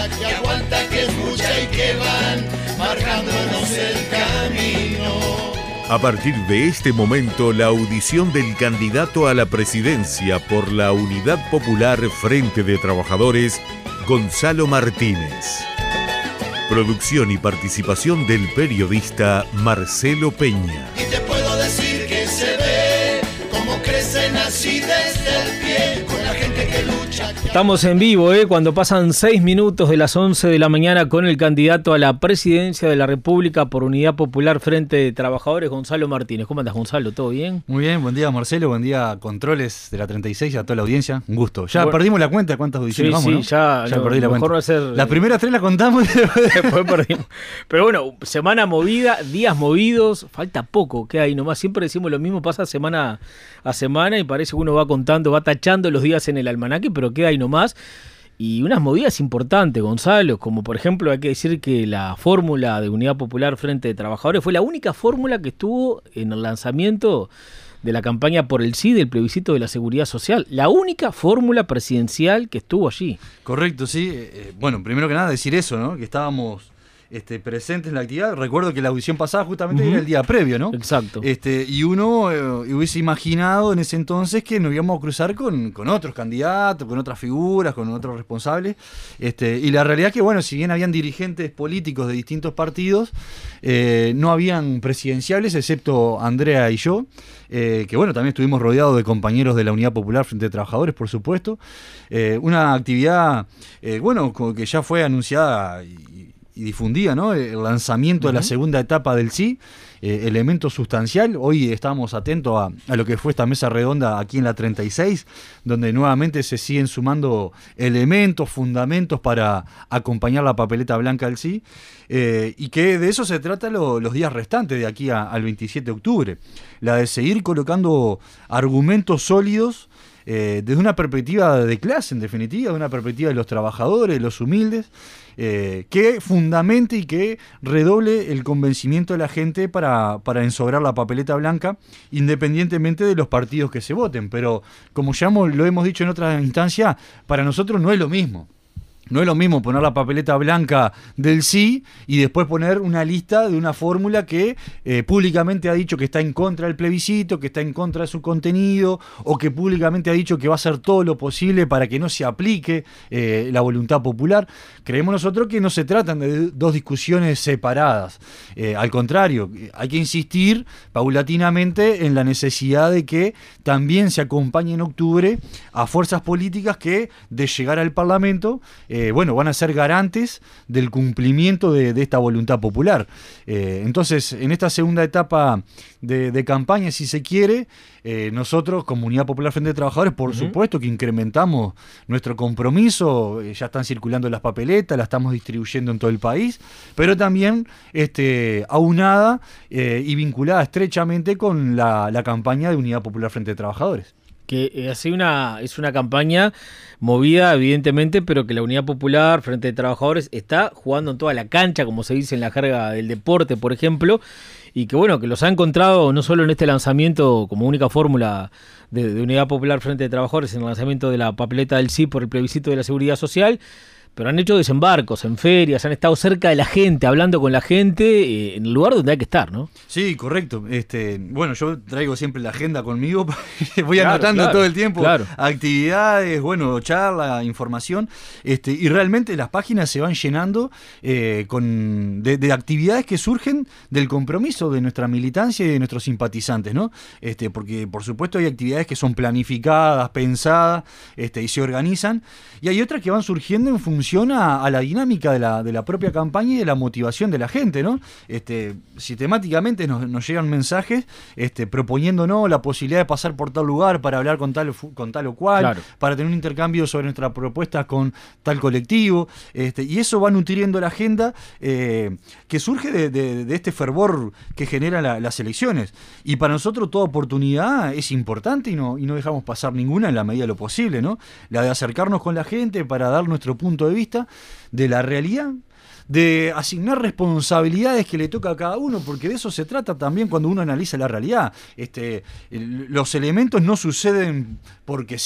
que aguanta, que escucha y que van marcándonos el camino. A partir de este momento, la audición del candidato a la presidencia por la Unidad Popular Frente de Trabajadores, Gonzalo Martínez. Producción y participación del periodista Marcelo Peña. Y te puedo decir que se ve cómo crecen así desde el pie, con la gente que lucha. Estamos en vivo, cuando pasan 6 minutos de las 11 de la mañana con el candidato a la presidencia de la República por Unidad Popular Frente de Trabajadores, Gonzalo Martínez. ¿Cómo andas, Gonzalo? ¿Todo bien? Muy bien, buen día, Marcelo, buen día, Controles de la 36 y a toda la audiencia. Un gusto. Ya perdimos la cuenta de cuántas audiciones vamos, ¿no? ya perdí la cuenta. Va a ser... Las primeras 3 las contamos y después perdimos. Pero bueno, semana movida, días movidos, falta poco, ¿qué hay nomás? Siempre decimos lo mismo, pasa semana a semana y parece que uno va contando, va tachando los días en el almanaque, pero queda ahí nomás. Y unas movidas importantes, Gonzalo, como por ejemplo hay que decir que la fórmula de Unidad Popular Frente de Trabajadores fue la única fórmula que estuvo en el lanzamiento de la campaña por el sí del plebiscito de la Seguridad Social. La única fórmula presidencial que estuvo allí. Correcto, sí. Bueno, primero que nada decir eso, ¿no? Que estábamos presentes en la actividad. Recuerdo que la audición pasada justamente era el día previo, ¿no? Exacto. Y uno hubiese imaginado en ese entonces que nos íbamos a cruzar con otros candidatos, con otras figuras, con otros responsables. Y la realidad es que, bueno, si bien habían dirigentes políticos de distintos partidos, no habían presidenciables, excepto Andrea y yo, que bueno, también estuvimos rodeados de compañeros de la Unidad Popular Frente de Trabajadores, por supuesto. Una actividad, bueno, que ya fue anunciada y difundía, ¿no? El lanzamiento de la segunda etapa del sí, elemento sustancial. Hoy estamos atentos a lo que fue esta mesa redonda aquí en la 36, donde nuevamente se siguen sumando elementos, fundamentos para acompañar la papeleta blanca del sí, y que de eso se trata los días restantes de aquí al 27 de octubre. La de seguir colocando argumentos sólidos desde una perspectiva de clase, en definitiva, de una perspectiva de los trabajadores, de los humildes, que fundamente y que redoble el convencimiento de la gente para ensograr la papeleta blanca, independientemente de los partidos que se voten. Pero, como ya lo hemos dicho en otras instancias, para nosotros no es lo mismo. No es lo mismo poner la papeleta blanca del sí y después poner una lista de una fórmula que públicamente ha dicho que está en contra del plebiscito, que está en contra de su contenido, o que públicamente ha dicho que va a hacer todo lo posible para que no se aplique la voluntad popular. Creemos nosotros que no se tratan de dos discusiones separadas. Al contrario, hay que insistir paulatinamente en la necesidad de que también se acompañe en octubre a fuerzas políticas que, de llegar al Parlamento, van a ser garantes del cumplimiento de esta voluntad popular. Entonces, en esta segunda etapa de campaña, si se quiere, nosotros, como Unidad Popular Frente de Trabajadores, por supuesto que incrementamos nuestro compromiso. Ya están circulando las papeletas, las estamos distribuyendo en todo el país, pero también aunada y vinculada estrechamente con la campaña de Unidad Popular Frente de Trabajadores. Que es una campaña movida, evidentemente, pero que la Unidad Popular Frente de Trabajadores está jugando en toda la cancha, como se dice en la jerga del deporte, por ejemplo, y que bueno, que los ha encontrado no solo en este lanzamiento como única fórmula de Unidad Popular Frente de Trabajadores, en el lanzamiento de la papeleta del sí por el plebiscito de la Seguridad Social, pero han hecho desembarcos en ferias, han estado cerca de la gente, hablando con la gente, en el lugar donde hay que estar, ¿no? Sí, correcto. Bueno, yo traigo siempre la agenda conmigo, voy anotando todo el tiempo actividades, charla, información, y realmente las páginas se van llenando de actividades que surgen del compromiso de nuestra militancia y de nuestros simpatizantes, ¿no? Porque por supuesto hay actividades que son planificadas, pensadas, y se organizan, y hay otras que van surgiendo en función a la dinámica de la propia campaña y de la motivación de la gente, ¿no? Sistemáticamente nos llegan mensajes proponiéndonos la posibilidad de pasar por tal lugar para hablar con tal o cual, para tener un intercambio sobre nuestras propuestas con tal colectivo, y eso va nutriendo la agenda que surge de este fervor que generan las elecciones. Y para nosotros toda oportunidad es importante y no dejamos pasar ninguna en la medida de lo posible, ¿no? La de acercarnos con la gente para dar nuestro punto de vista de la realidad, de asignar responsabilidades que le toca a cada uno, porque de eso se trata también cuando uno analiza la realidad. Los elementos no suceden porque sí.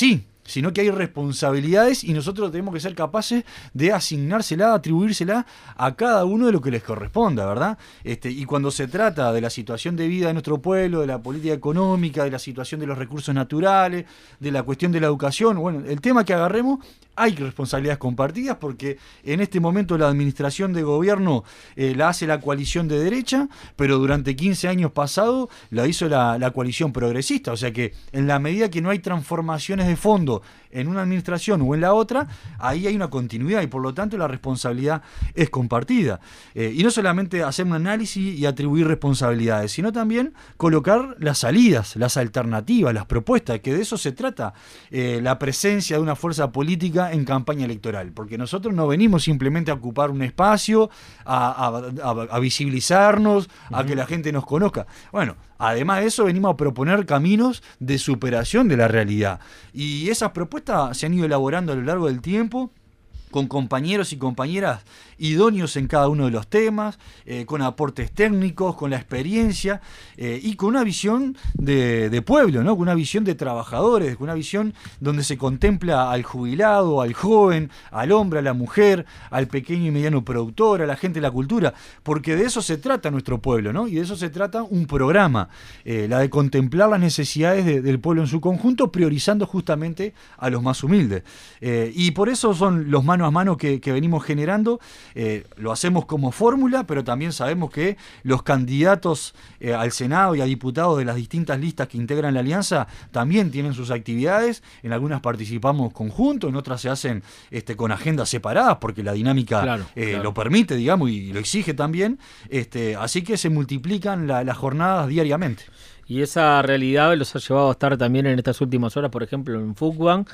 sino que hay responsabilidades y nosotros tenemos que ser capaces de asignársela, atribuírsela a cada uno de lo que les corresponda, ¿verdad? Y cuando se trata de la situación de vida de nuestro pueblo, de la política económica, de la situación de los recursos naturales, de la cuestión de la educación, bueno, el tema que agarremos, hay responsabilidades compartidas porque en este momento la administración de gobierno la hace la coalición de derecha, pero durante 15 años pasados la hizo la coalición progresista, o sea que en la medida que no hay transformaciones de fondo en una administración o en la otra, ahí hay una continuidad y por lo tanto la responsabilidad es compartida. Y no solamente hacer un análisis y atribuir responsabilidades, sino también colocar las salidas, las alternativas, las propuestas, que de eso se trata la presencia de una fuerza política en campaña electoral, porque nosotros no venimos simplemente a ocupar un espacio, a visibilizarnos, a que la gente nos conozca. Bueno, además de eso venimos a proponer caminos de superación de la realidad. Y esas propuestas se han ido elaborando a lo largo del tiempo, con compañeros y compañeras idóneos en cada uno de los temas, con aportes técnicos, con la experiencia y con una visión de pueblo, ¿no? Con una visión de trabajadores, con una visión donde se contempla al jubilado, al joven, al hombre, a la mujer, al pequeño y mediano productor, a la gente de la cultura, porque de eso se trata nuestro pueblo, ¿no? Y de eso se trata un programa, la de contemplar las necesidades del pueblo en su conjunto, priorizando justamente a los más humildes. Y por eso son los mano a mano que venimos generando. Lo hacemos como fórmula, pero también sabemos que los candidatos al Senado y a diputados de las distintas listas que integran la alianza también tienen sus actividades. En algunas participamos conjuntos, en otras se hacen con agendas separadas, porque la dinámica lo permite, digamos, y lo exige también. Así que se multiplican las jornadas diariamente. Y esa realidad los ha llevado a estar también en estas últimas horas, por ejemplo, en Fútbol.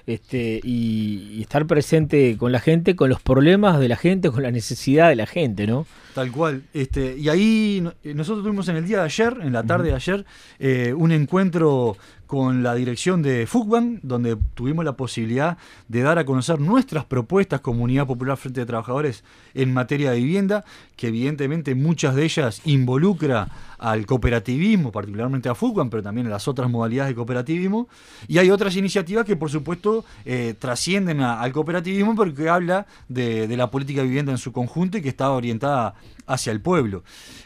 Y estar presente con la gente, con los problemas de la gente, con la necesidad de la gente, ¿no? Tal cual. Y ahí nosotros tuvimos en el día de ayer, en la tarde de ayer, un encuentro con la dirección de FUCBAN, donde tuvimos la posibilidad de dar a conocer nuestras propuestas como Unidad Popular Frente de Trabajadores en materia de vivienda, que evidentemente muchas de ellas involucra al cooperativismo, particularmente a FUCBAN, pero también a las otras modalidades de cooperativismo, y hay otras iniciativas que por supuesto trascienden al cooperativismo porque habla de la política de vivienda en su conjunto y que está orientada hacia el pueblo.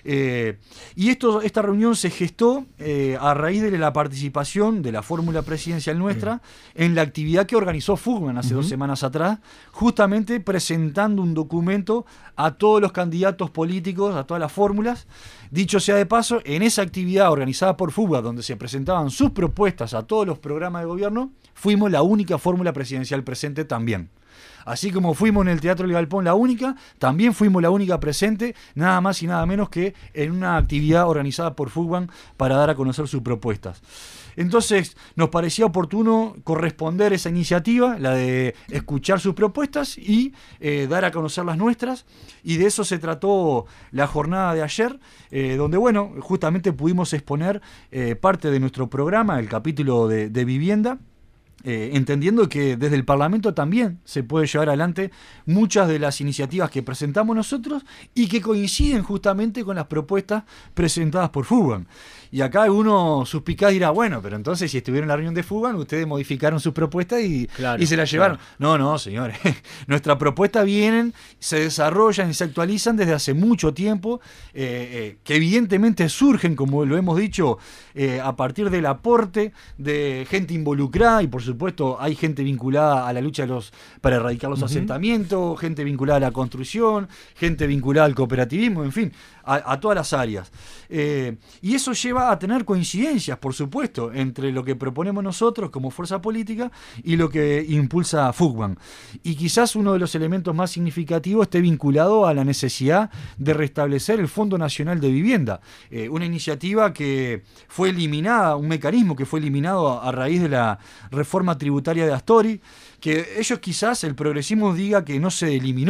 Y esta reunión se gestó a raíz de la participación de la fórmula presidencial nuestra en la actividad que organizó FUCBAN hace 2 semanas atrás, justamente presentando un documento a todos los candidatos políticos, a todas las fórmulas. Dicho sea de paso, en esa actividad organizada por FUCBAN, donde se presentaban sus propuestas a todos los programas de gobierno, fuimos la única fórmula presidencial presente también. Así como fuimos en el Teatro El Galpón la única, también fuimos la única presente, nada más y nada menos que en una actividad organizada por FUCBAN para dar a conocer sus propuestas. Entonces nos parecía oportuno corresponder esa iniciativa, la de escuchar sus propuestas y dar a conocer las nuestras, y de eso se trató la jornada de ayer, donde bueno, justamente pudimos exponer parte de nuestro programa, el capítulo de vivienda, entendiendo que desde el Parlamento también se puede llevar adelante muchas de las iniciativas que presentamos nosotros y que coinciden justamente con las propuestas presentadas por FUCBAN. Y acá uno suspicaz dirá, bueno, pero entonces si estuvieron en la reunión de FUCBAN, ustedes modificaron sus propuestas y se las llevaron. Claro. No, señores. Nuestras propuestas vienen, se desarrollan y se actualizan desde hace mucho tiempo, que evidentemente surgen, como lo hemos dicho, a partir del aporte de gente involucrada, y por supuesto hay gente vinculada a la lucha para erradicar los asentamientos, gente vinculada a la construcción, gente vinculada al cooperativismo, en fin, a todas las áreas. Y eso lleva a tener coincidencias, por supuesto, entre lo que proponemos nosotros como fuerza política y lo que impulsa FUCBAN. Y quizás uno de los elementos más significativos esté vinculado a la necesidad de restablecer el Fondo Nacional de Vivienda, una iniciativa que fue eliminada, un mecanismo que fue eliminado a raíz de la reforma tributaria de Astori, que ellos quizás, el progresismo diga que no se eliminó,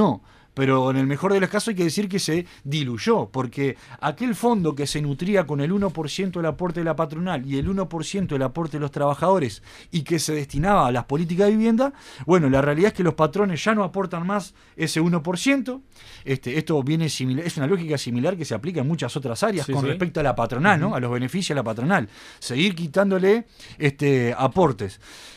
pero en el mejor de los casos hay que decir que se diluyó, porque aquel fondo que se nutría con el 1% del aporte de la patronal y el 1% del aporte de los trabajadores y que se destinaba a las políticas de vivienda, bueno, la realidad es que los patrones ya no aportan más ese 1%. Esto viene similar, es una lógica similar que se aplica en muchas otras áreas con respecto a la patronal, ¿no? A los beneficios de la patronal. Seguir quitándole aportes.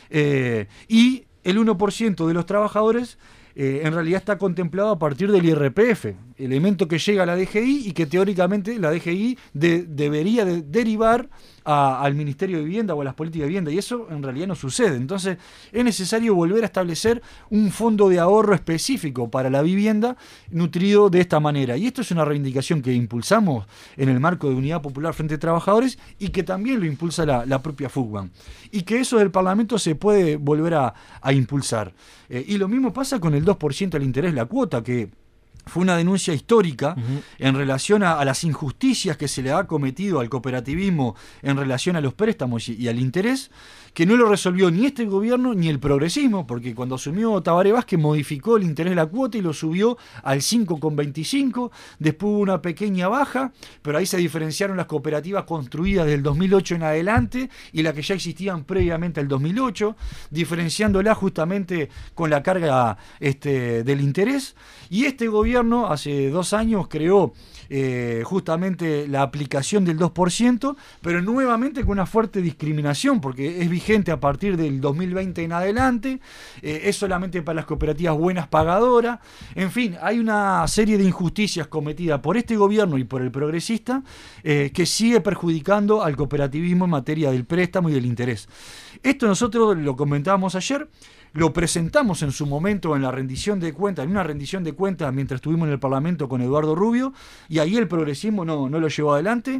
Y el 1% de los trabajadores en realidad está contemplado a partir del IRPF, elemento que llega a la DGI y que teóricamente la DGI debería derivar al Ministerio de Vivienda o a las políticas de vivienda, y eso en realidad no sucede. Entonces es necesario volver a establecer un fondo de ahorro específico para la vivienda nutrido de esta manera, y esto es una reivindicación que impulsamos en el marco de Unidad Popular Frente a Trabajadores y que también lo impulsa la propia FUCBAN, y que eso del Parlamento se puede volver a impulsar. Y lo mismo pasa con el 2% del interés, la cuota, que fue una denuncia histórica en relación a las injusticias que se le ha cometido al cooperativismo en relación a los préstamos y al interés, que no lo resolvió ni este gobierno ni el progresismo, porque cuando asumió Tabaré Vázquez modificó el interés de la cuota y lo subió al 5,25, después hubo una pequeña baja, pero ahí se diferenciaron las cooperativas construidas del 2008 en adelante y las que ya existían previamente al 2008, diferenciándola justamente con la carga del interés, y este gobierno hace 2 años creó justamente la aplicación del 2%, pero nuevamente con una fuerte discriminación, porque es vigente a partir del 2020 en adelante, es solamente para las cooperativas buenas pagadoras. En fin, hay una serie de injusticias cometidas por este gobierno y por el progresista que sigue perjudicando al cooperativismo en materia del préstamo y del interés. Esto nosotros lo comentábamos ayer, lo presentamos en su momento en la rendición de cuentas, en una rendición de cuentas mientras estuvimos en el Parlamento con Eduardo Rubio, y ahí el progresismo no lo llevó adelante,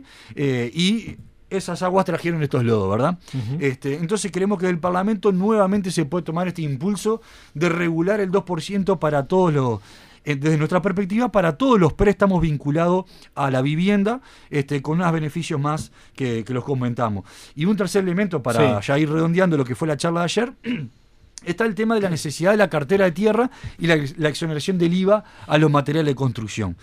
y esas aguas trajeron estos lodos, ¿verdad? Entonces creemos que del Parlamento nuevamente se puede tomar este impulso de regular el 2% para todos los, desde nuestra perspectiva, para todos los préstamos vinculados a la vivienda, con unos beneficios más que los comentamos. Y un tercer elemento para ya ir redondeando lo que fue la charla de ayer, está el tema de la necesidad de la cartera de tierra y la exoneración del IVA a los materiales de construcción.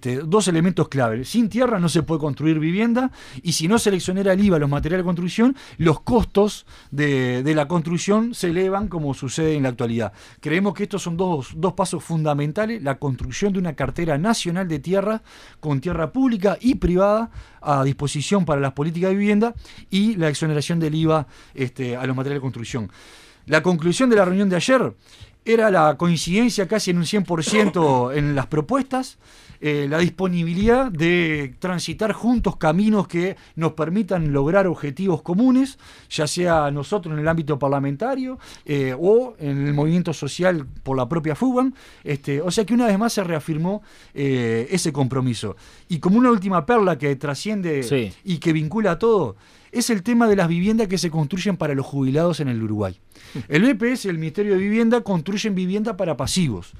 2 elementos clave. Sin tierra no se puede construir vivienda, y si no se le exonera el IVA a los materiales de construcción, los costos de la construcción se elevan, como sucede en la actualidad. Creemos que estos son dos pasos fundamentales: la construcción de una cartera nacional de tierra con tierra pública y privada a disposición para las políticas de vivienda, y la exoneración del IVA a los materiales de construcción. La conclusión de la reunión de ayer era la coincidencia casi en un 100% en las propuestas, la disponibilidad de transitar juntos caminos que nos permitan lograr objetivos comunes, ya sea nosotros en el ámbito parlamentario o en el movimiento social por la propia FUCBAN. O sea que una vez más se reafirmó ese compromiso. Y como una última perla que trasciende y que vincula a todo, es el tema de las viviendas que se construyen para los jubilados en el Uruguay. El BPS y el Ministerio de Vivienda construyen vivienda para pasivos.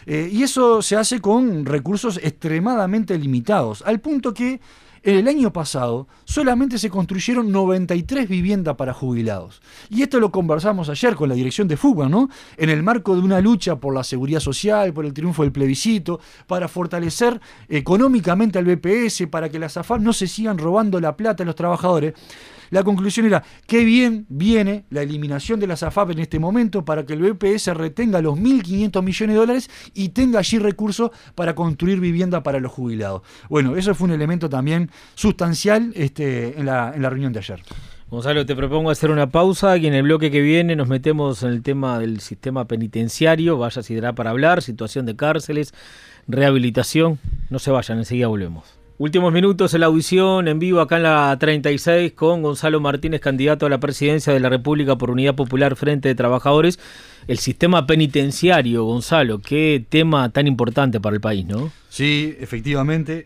Y eso se hace con recursos extremadamente limitados, al punto que el año pasado solamente se construyeron 93 viviendas para jubilados. Y esto lo conversamos ayer con la dirección de FUCBAN, ¿no? En el marco de una lucha por la seguridad social, por el triunfo del plebiscito, para fortalecer económicamente al BPS, para que las AFAP no se sigan robando la plata a los trabajadores. La conclusión era: qué bien viene la eliminación de las AFAP en este momento para que el BPS retenga los 1.500 millones de dólares y tenga allí recursos para construir vivienda para los jubilados. Bueno, eso fue un elemento también sustancial en la reunión de ayer. Gonzalo, te propongo hacer una pausa y en el bloque que viene nos metemos en el tema del sistema penitenciario. Vaya si dará para hablar, situación de cárceles, rehabilitación. No se vayan, enseguida volvemos. Últimos minutos en la audición en vivo acá en la 36 con Gonzalo Martínez, candidato a la presidencia de la República por Unidad Popular Frente de Trabajadores. El sistema penitenciario, Gonzalo, qué tema tan importante para el país, ¿no? Sí, efectivamente,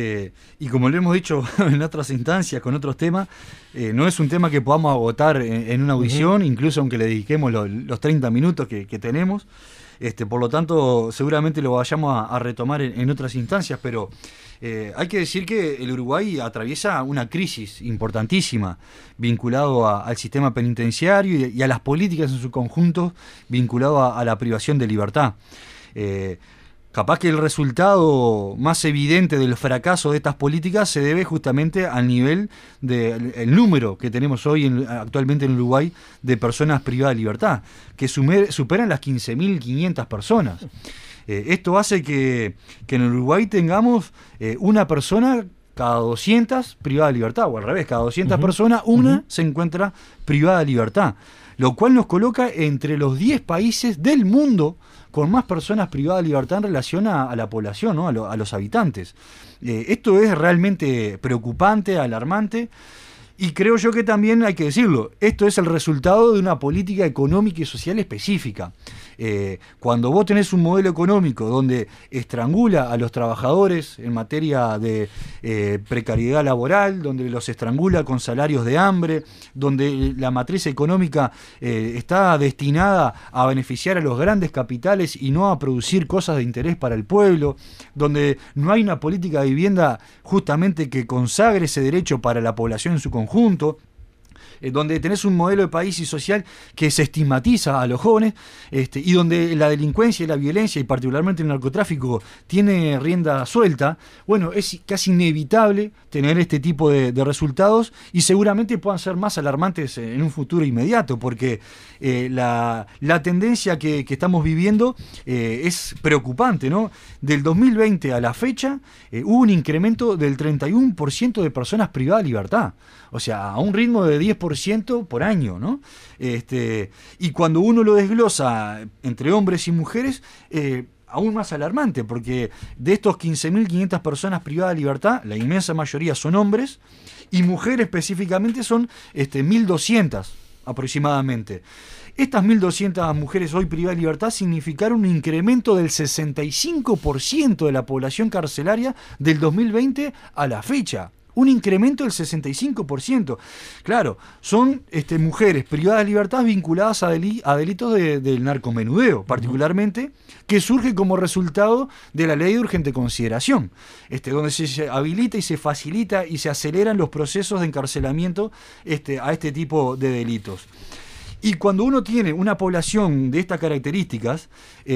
y como lo hemos dicho en otras instancias, con otros temas, no es un tema que podamos agotar en una audición, incluso aunque le dediquemos los 30 minutos que tenemos. Por lo tanto, seguramente lo vayamos a retomar en otras instancias, pero hay que decir que el Uruguay atraviesa una crisis importantísima vinculado al sistema penitenciario y a las políticas en su conjunto vinculado a la privación de libertad. capaz que el resultado más evidente del fracaso de estas políticas se debe justamente al nivel del número que tenemos hoy actualmente en Uruguay de personas privadas de libertad, que superan las 15.500 personas. Esto hace que en Uruguay tengamos una persona cada 200 privada de libertad, o al revés, cada 200 personas, una se encuentra privada de libertad, lo cual nos coloca entre los 10 países del mundo con más personas privadas de libertad en relación a la población, ¿no? a los habitantes. Esto es realmente preocupante, alarmante, y creo yo que también hay que decirlo, esto es el resultado de una política económica y social específica. Cuando vos tenés un modelo económico donde estrangula a los trabajadores en materia de precariedad laboral, donde los estrangula con salarios de hambre, donde la matriz económica está destinada a beneficiar a los grandes capitales y no a producir cosas de interés para el pueblo, donde no hay una política de vivienda justamente que consagre ese derecho para la población en su conjunto, donde tenés un modelo de país y social que se estigmatiza a los jóvenes, y donde la delincuencia y la violencia, y particularmente el narcotráfico, tiene rienda suelta, bueno, es casi inevitable tener este tipo de resultados, y seguramente puedan ser más alarmantes en un futuro inmediato, porque la tendencia que estamos viviendo es preocupante, ¿no? Del 2020 a la fecha hubo un incremento del 31% de personas privadas de libertad, o sea, a un ritmo de 10% por año, ¿no? Y cuando uno lo desglosa entre hombres y mujeres, aún más alarmante, porque de estos 15.500 personas privadas de libertad, la inmensa mayoría son hombres, y mujeres específicamente son 1.200 aproximadamente. Estas 1.200 mujeres hoy privadas de libertad significaron un incremento del 65% de la población carcelaria del 2020 a la fecha. Un incremento del 65%. Claro, son mujeres privadas de libertad vinculadas a delitos del narcomenudeo, particularmente, que surge como resultado de la ley de urgente consideración, donde se habilita y se facilita y se aceleran los procesos de encarcelamiento a este tipo de delitos. Y cuando uno tiene una población de estas características,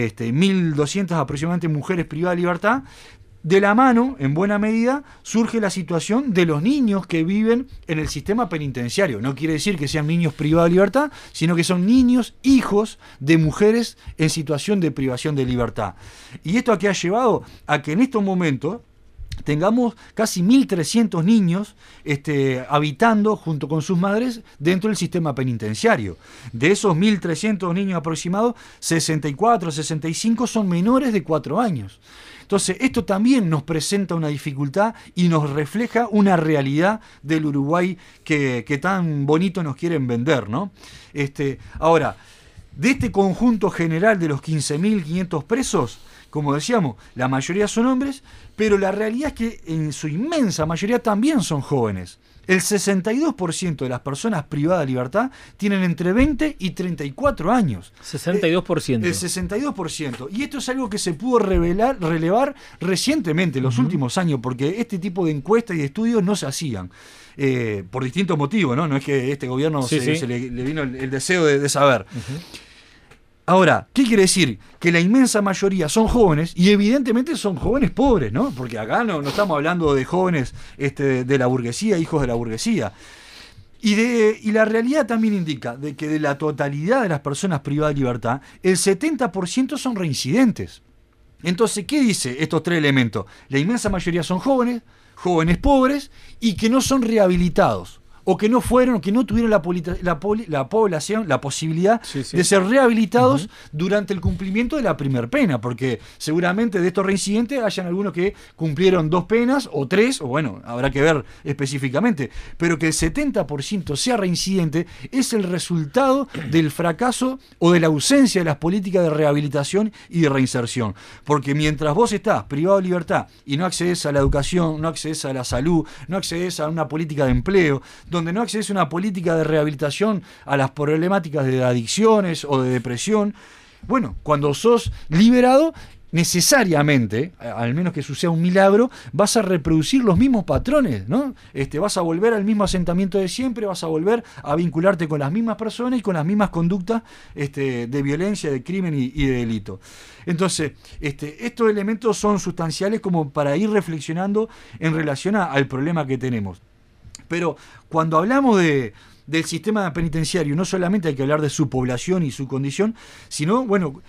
1.200 aproximadamente mujeres privadas de libertad, de la mano, en buena medida, surge la situación de los niños que viven en el sistema penitenciario. No quiere decir que sean niños privados de libertad, sino que son niños, hijos de mujeres en situación de privación de libertad. Y esto a qué ha llevado a que en estos momentos tengamos casi 1.300 niños habitando junto con sus madres dentro del sistema penitenciario. De esos 1.300 niños aproximados, 64, 65 son menores de 4 años. Entonces, esto también nos presenta una dificultad y nos refleja una realidad del Uruguay que tan bonito nos quieren vender, ¿no? Ahora, de este conjunto general de los 15.500 presos, como decíamos, la mayoría son hombres, pero la realidad es que en su inmensa mayoría también son jóvenes. El 62% de las personas privadas de libertad tienen entre 20 y 34 años. 62%. El 62%. Y esto es algo que se pudo relevar recientemente, en los últimos años, porque este tipo de encuestas y de estudios no se hacían. Por distintos motivos, ¿no? No es que este gobierno se le vino el deseo de saber. Ahora, ¿qué quiere decir? Que la inmensa mayoría son jóvenes, y evidentemente son jóvenes pobres, ¿no? Porque acá no estamos hablando de jóvenes de la burguesía, hijos de la burguesía. Y la realidad también indica de que de la totalidad de las personas privadas de libertad, el 70% son reincidentes. Entonces, ¿qué dice estos tres elementos? La inmensa mayoría son jóvenes pobres, y que no son rehabilitados, o que no tuvieron la posibilidad de ser rehabilitados durante el cumplimiento de la primer pena, porque seguramente de estos reincidentes hayan algunos que cumplieron 2 penas o 3, o bueno, habrá que ver específicamente, pero que el 70% sea reincidente es el resultado del fracaso o de la ausencia de las políticas de rehabilitación y de reinserción, porque mientras vos estás privado de libertad y no accedes a la educación, no accedes a la salud, no accedes a una política de empleo, donde no accedes a una política de rehabilitación a las problemáticas de adicciones o de depresión, bueno, cuando sos liberado, necesariamente, al menos que suceda un milagro, vas a reproducir los mismos patrones, ¿no? Vas a volver al mismo asentamiento de siempre, vas a volver a vincularte con las mismas personas y con las mismas conductas de violencia, de crimen y de delito. Entonces, estos elementos son sustanciales como para ir reflexionando en relación al problema que tenemos. Pero cuando hablamos del sistema penitenciario, no solamente hay que hablar de su población y su condición, sino, bueno,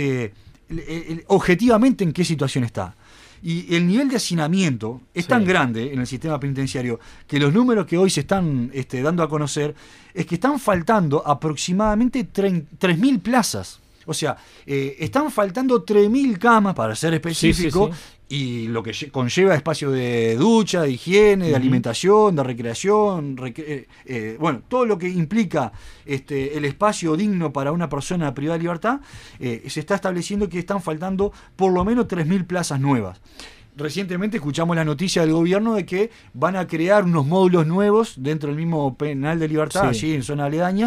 objetivamente en qué situación está. Y el nivel de hacinamiento es tan grande en el sistema penitenciario que los números que hoy se están dando a conocer es que están faltando aproximadamente 3.000 plazas. O sea, están faltando 3.000 camas, para ser específico, y lo que conlleva espacio de ducha, de higiene, de alimentación, de recreación, bueno, todo lo que implica el espacio digno para una persona privada de libertad, se está estableciendo que están faltando por lo menos 3.000 plazas nuevas. Recientemente escuchamos la noticia del gobierno de que van a crear unos módulos nuevos dentro del mismo penal de libertad, allí en zona aledaña,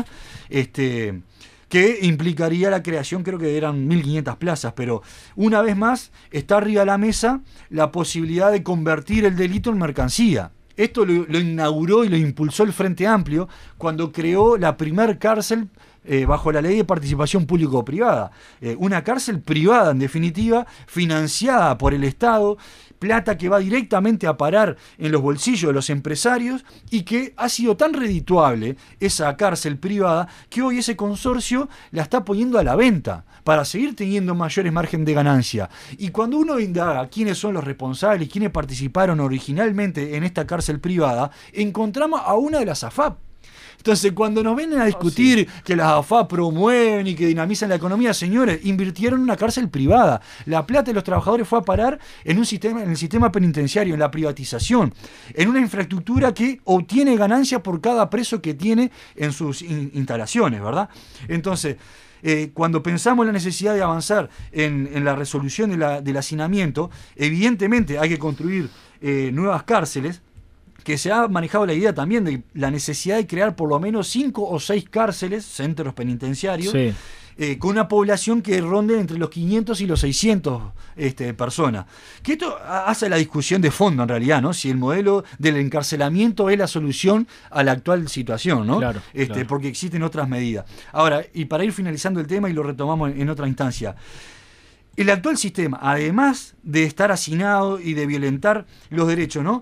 que implicaría la creación, creo que eran 1.500 plazas, pero una vez más está arriba de la mesa la posibilidad de convertir el delito en mercancía. Esto lo inauguró y lo impulsó el Frente Amplio cuando creó la primer cárcel bajo la ley de participación público-privada. Una cárcel privada, en definitiva, financiada por el Estado, plata que va directamente a parar en los bolsillos de los empresarios y que ha sido tan redituable esa cárcel privada que hoy ese consorcio la está poniendo a la venta para seguir teniendo mayores margen de ganancia. Y cuando uno indaga quiénes son los responsables, quiénes participaron originalmente en esta cárcel privada, encontramos a una de las AFAP. Entonces, cuando nos vienen a discutir que las AFAP promueven y que dinamizan la economía, señores, invirtieron en una cárcel privada. La plata de los trabajadores fue a parar en el sistema penitenciario, en la privatización, en una infraestructura que obtiene ganancia por cada preso que tiene en sus instalaciones, ¿verdad? Entonces, cuando pensamos en la necesidad de avanzar en la resolución del hacinamiento, evidentemente hay que construir nuevas cárceles, que se ha manejado la idea también de la necesidad de crear por lo menos 5 o 6 cárceles, centros penitenciarios, con una población que ronde entre los 500 y los 600 personas. Que esto hace la discusión de fondo en realidad, ¿no? Si el modelo del encarcelamiento es la solución a la actual situación, ¿no? Claro. Porque existen otras medidas. Ahora, y para ir finalizando el tema y lo retomamos en otra instancia, el actual sistema, además de estar hacinado y de violentar los derechos, ¿no?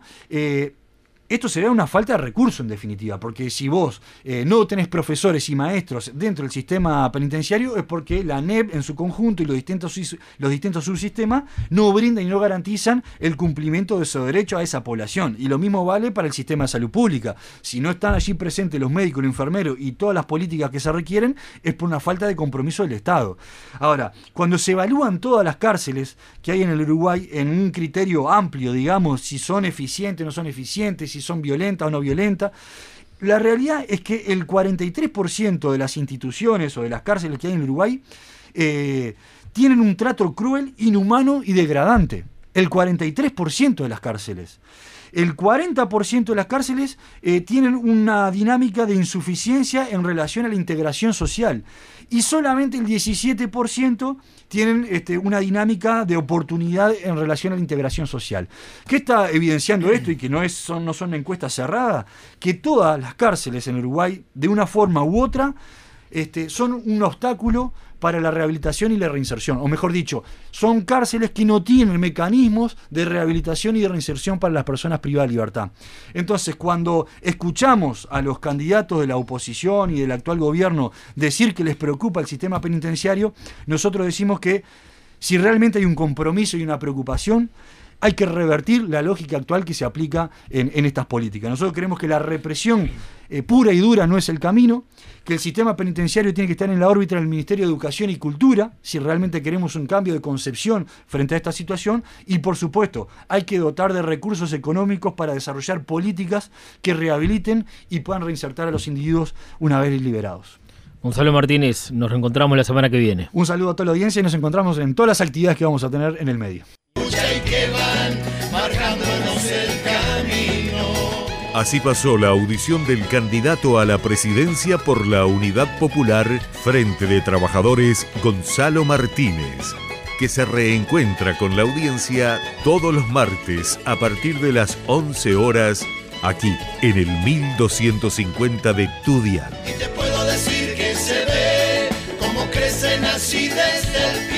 Esto sería una falta de recursos, en definitiva, porque si vos no tenés profesores y maestros dentro del sistema penitenciario es porque la ANEP en su conjunto y los distintos subsistemas no brindan y no garantizan el cumplimiento de su derecho a esa población. Y lo mismo vale para el sistema de salud pública. Si no están allí presentes los médicos, los enfermeros y todas las políticas que se requieren, es por una falta de compromiso del Estado. Ahora, cuando se evalúan todas las cárceles que hay en el Uruguay en un criterio amplio, digamos, si son eficientes o no son eficientes, si son violentas o no violentas, la realidad es que el 43% de las instituciones o de las cárceles que hay en Uruguay tienen un trato cruel, inhumano y degradante. El 43% de las cárceles. El 40% de las cárceles tienen una dinámica de insuficiencia en relación a la integración social. Y solamente el 17% tienen una dinámica de oportunidad en relación a la integración social. ¿Qué está evidenciando esto y que no son encuestas cerradas? Que todas las cárceles en Uruguay, de una forma u otra, son un obstáculo para la rehabilitación y la reinserción, o mejor dicho, son cárceles que no tienen mecanismos de rehabilitación y de reinserción para las personas privadas de libertad. Entonces, cuando escuchamos a los candidatos de la oposición y del actual gobierno decir que les preocupa el sistema penitenciario, nosotros decimos que si realmente hay un compromiso y una preocupación, hay que revertir la lógica actual que se aplica en estas políticas. Nosotros creemos que la represión pura y dura no es el camino, que el sistema penitenciario tiene que estar en la órbita del Ministerio de Educación y Cultura, si realmente queremos un cambio de concepción frente a esta situación, y por supuesto hay que dotar de recursos económicos para desarrollar políticas que rehabiliten y puedan reinsertar a los individuos una vez liberados. Gonzalo Martínez, nos reencontramos la semana que viene. Un saludo a toda la audiencia y nos encontramos en todas las actividades que vamos a tener en el medio. Y que van marcándonos el camino. Así pasó la audición del candidato a la presidencia por la Unidad Popular Frente de Trabajadores, Gonzalo Martínez, que se reencuentra con la audiencia todos los martes a partir de las 11 horas, aquí en el 1250 de tu dial. Y te puedo decir que se ve cómo crecen así desde el pie.